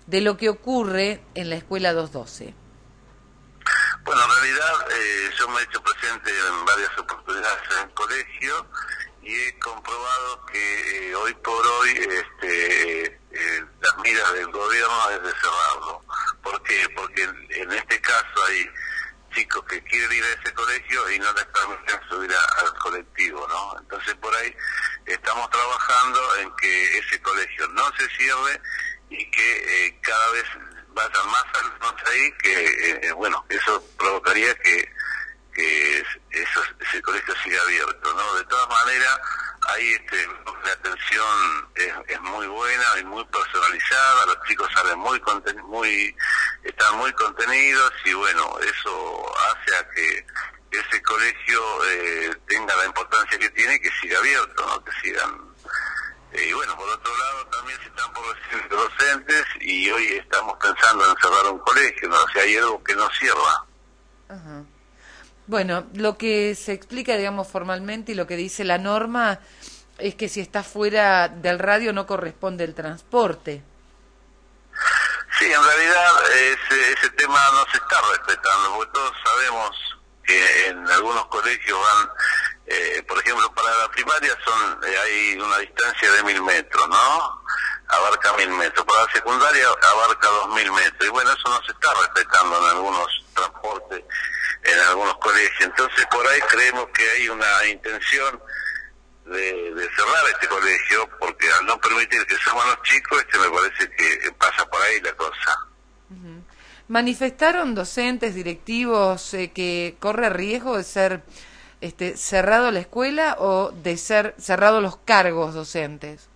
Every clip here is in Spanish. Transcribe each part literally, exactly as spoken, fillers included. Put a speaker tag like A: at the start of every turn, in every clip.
A: de lo que ocurre en la escuela doscientos doce.
B: Bueno, en realidad eh, yo me he hecho presente en varias oportunidades en el colegio y he comprobado que eh, hoy por hoy este, eh, las miras del gobierno es de cerrarlo. ¿Por qué? Porque en, en este caso hay chicos que quieren ir a ese colegio y no les permiten subir a, al colectivo, ¿no? Entonces por ahí estamos trabajando en que ese colegio no se cierre y que eh, cada vez vayan más alumnos ahí, que eh, bueno, eso provocaría que, que eso, ese colegio siga abierto, ¿no? De todas maneras, ahí este, la atención es, es muy buena y muy personalizada, los chicos salen muy conten muy están muy contenidos y bueno, eso hace a que ese colegio eh, tenga la importancia que tiene y que siga abierto, ¿no? Que sigan. Eh, y bueno, por otro lado también se están por recibir docentes y hoy estamos pensando en cerrar un colegio, ¿no? O sea, hay algo que no cierra.
A: Ajá. Bueno, lo que se explica, digamos, formalmente y lo que dice la norma es que si está fuera del radio no corresponde el transporte.
B: Sí, en realidad ese, ese tema no se está respetando, porque todos sabemos que en algunos colegios van, eh, por ejemplo, para la primaria son eh, hay una distancia de mil metros, ¿no? Abarca mil metros. Para la secundaria abarca dos mil metros. Y bueno, eso no se está respetando en algunos transportes, en algunos colegios. Entonces, por ahí creemos que hay una intención de, de cerrar este colegio, porque al no permitir que suban los chicos, este me parece que pasa por ahí la cosa.
A: Uh-huh. ¿Manifestaron docentes, directivos, eh, que corre riesgo de ser este, cerrado la escuela o de ser cerrados los cargos docentes?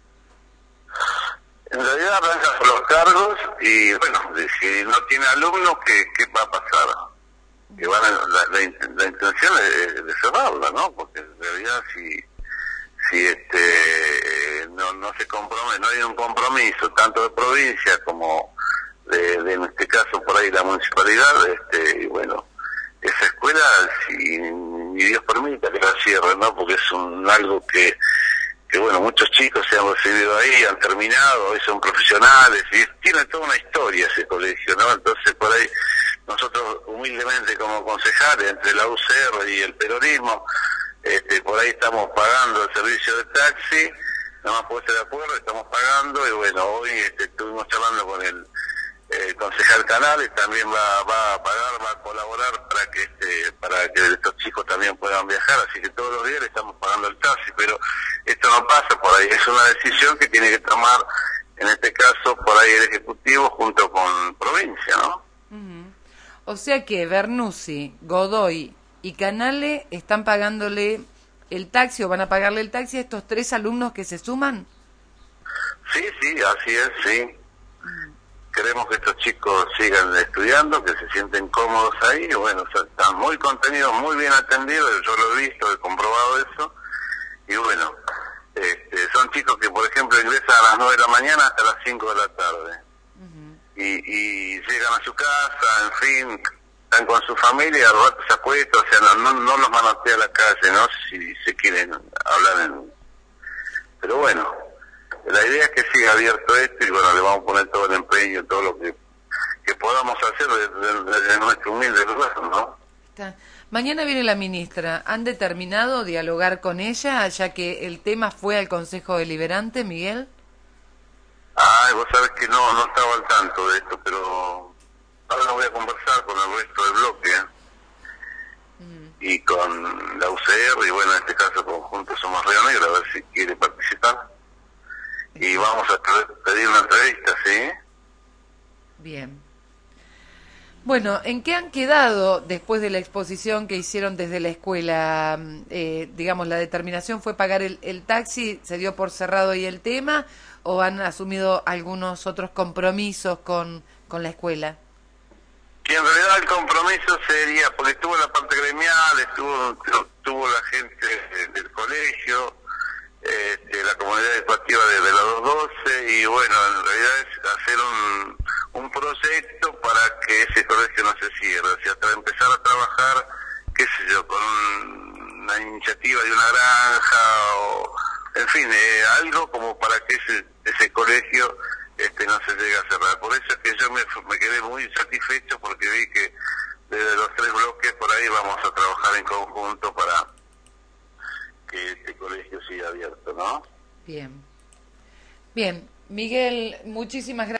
B: En realidad arrancan por los cargos y bueno, si no tiene alumnos, ¿qué, qué va a pasar? Que van a, la, la, la intención es de cerrarla, ¿no? Porque en realidad si si este no no se compromete, no hay un compromiso tanto de provincia como de, de en este caso por ahí la municipalidad, este y bueno, esa escuela si ni Dios permita que la cierre, ¿no? Porque es un algo que que bueno, muchos chicos se han recibido ahí, han terminado, hoy son profesionales, y tiene toda una historia ese colegio, ¿no? Entonces por ahí nosotros humildemente como concejales entre la U C R y el peronismo, este, por ahí estamos pagando el servicio de taxi, nada más puede de acuerdo, estamos pagando, y bueno, hoy este, estuvimos charlando con el eh, concejal Canales, también va, va a pagar, va a colaborar para que este, para que estos chicos también puedan viajar, así que todos los días le estamos pagando el taxi, pero esto no pasa por ahí, es una decisión que tiene que tomar, en este caso, por ahí el Ejecutivo junto con provincia, ¿no?
A: Uh-huh. O sea que Bernuzzi, Godoy y Canale están pagándole el taxi o van a pagarle el taxi a estos tres alumnos que se suman.
B: Sí, sí, así es, sí. Uh-huh. Queremos que estos chicos sigan estudiando, que se sienten cómodos ahí, y bueno, o sea, están muy contenidos, muy bien atendidos, yo lo he visto, he comprobado eso, y bueno, este, son chicos que por ejemplo ingresan a las nueve de la mañana hasta las cinco de la tarde, uh-huh. y, y llegan a su casa, en fin, están con su familia, al rato se acuestan, o sea, no, no, no los manotea a la calle, ¿no? Si se quieren hablar en... Pero bueno, la idea es que siga abierto esto y bueno, le vamos a poner todo el empeño, todo lo que, que podamos hacer desde, desde nuestro humilde lugar, ¿no?
A: Está. Mañana viene la ministra. ¿Han determinado dialogar con ella, ya que el tema fue al Consejo Deliberante, Miguel?
B: Ah, vos sabés que no, no estaba al tanto de esto, pero ahora voy a conversar con el resto del bloque, ¿eh? Mm. Y con la U C R, y bueno, en este caso con Juntos Somos Río Negro, a ver si quiere participar. Y vamos a pedir una entrevista, ¿sí?
A: Bien. Bueno, ¿en qué han quedado después de la exposición que hicieron desde la escuela? Eh, digamos, ¿la determinación fue pagar el, el taxi? ¿Se dio por cerrado ahí el tema? ¿O han asumido algunos otros compromisos con, con la escuela?
B: Y en realidad el compromiso sería, porque estuvo la parte gremial, estuvo, estuvo la gente del colegio, Este, la comunidad educativa de, de la doscientos doce, y bueno, en realidad es hacer un, un proyecto para que ese colegio no se cierre, o sea, para empezar a trabajar, qué sé yo, con una iniciativa de una granja, o en fin, eh, algo como para que ese, ese colegio este, no se llegue a cerrar. Por eso es que yo me, me quedé muy satisfecho porque vi que desde los tres bloques por ahí vamos a trabajar en conjunto para que este colegio siga abierto, ¿no?
A: Bien. Bien, Miguel, muchísimas gracias.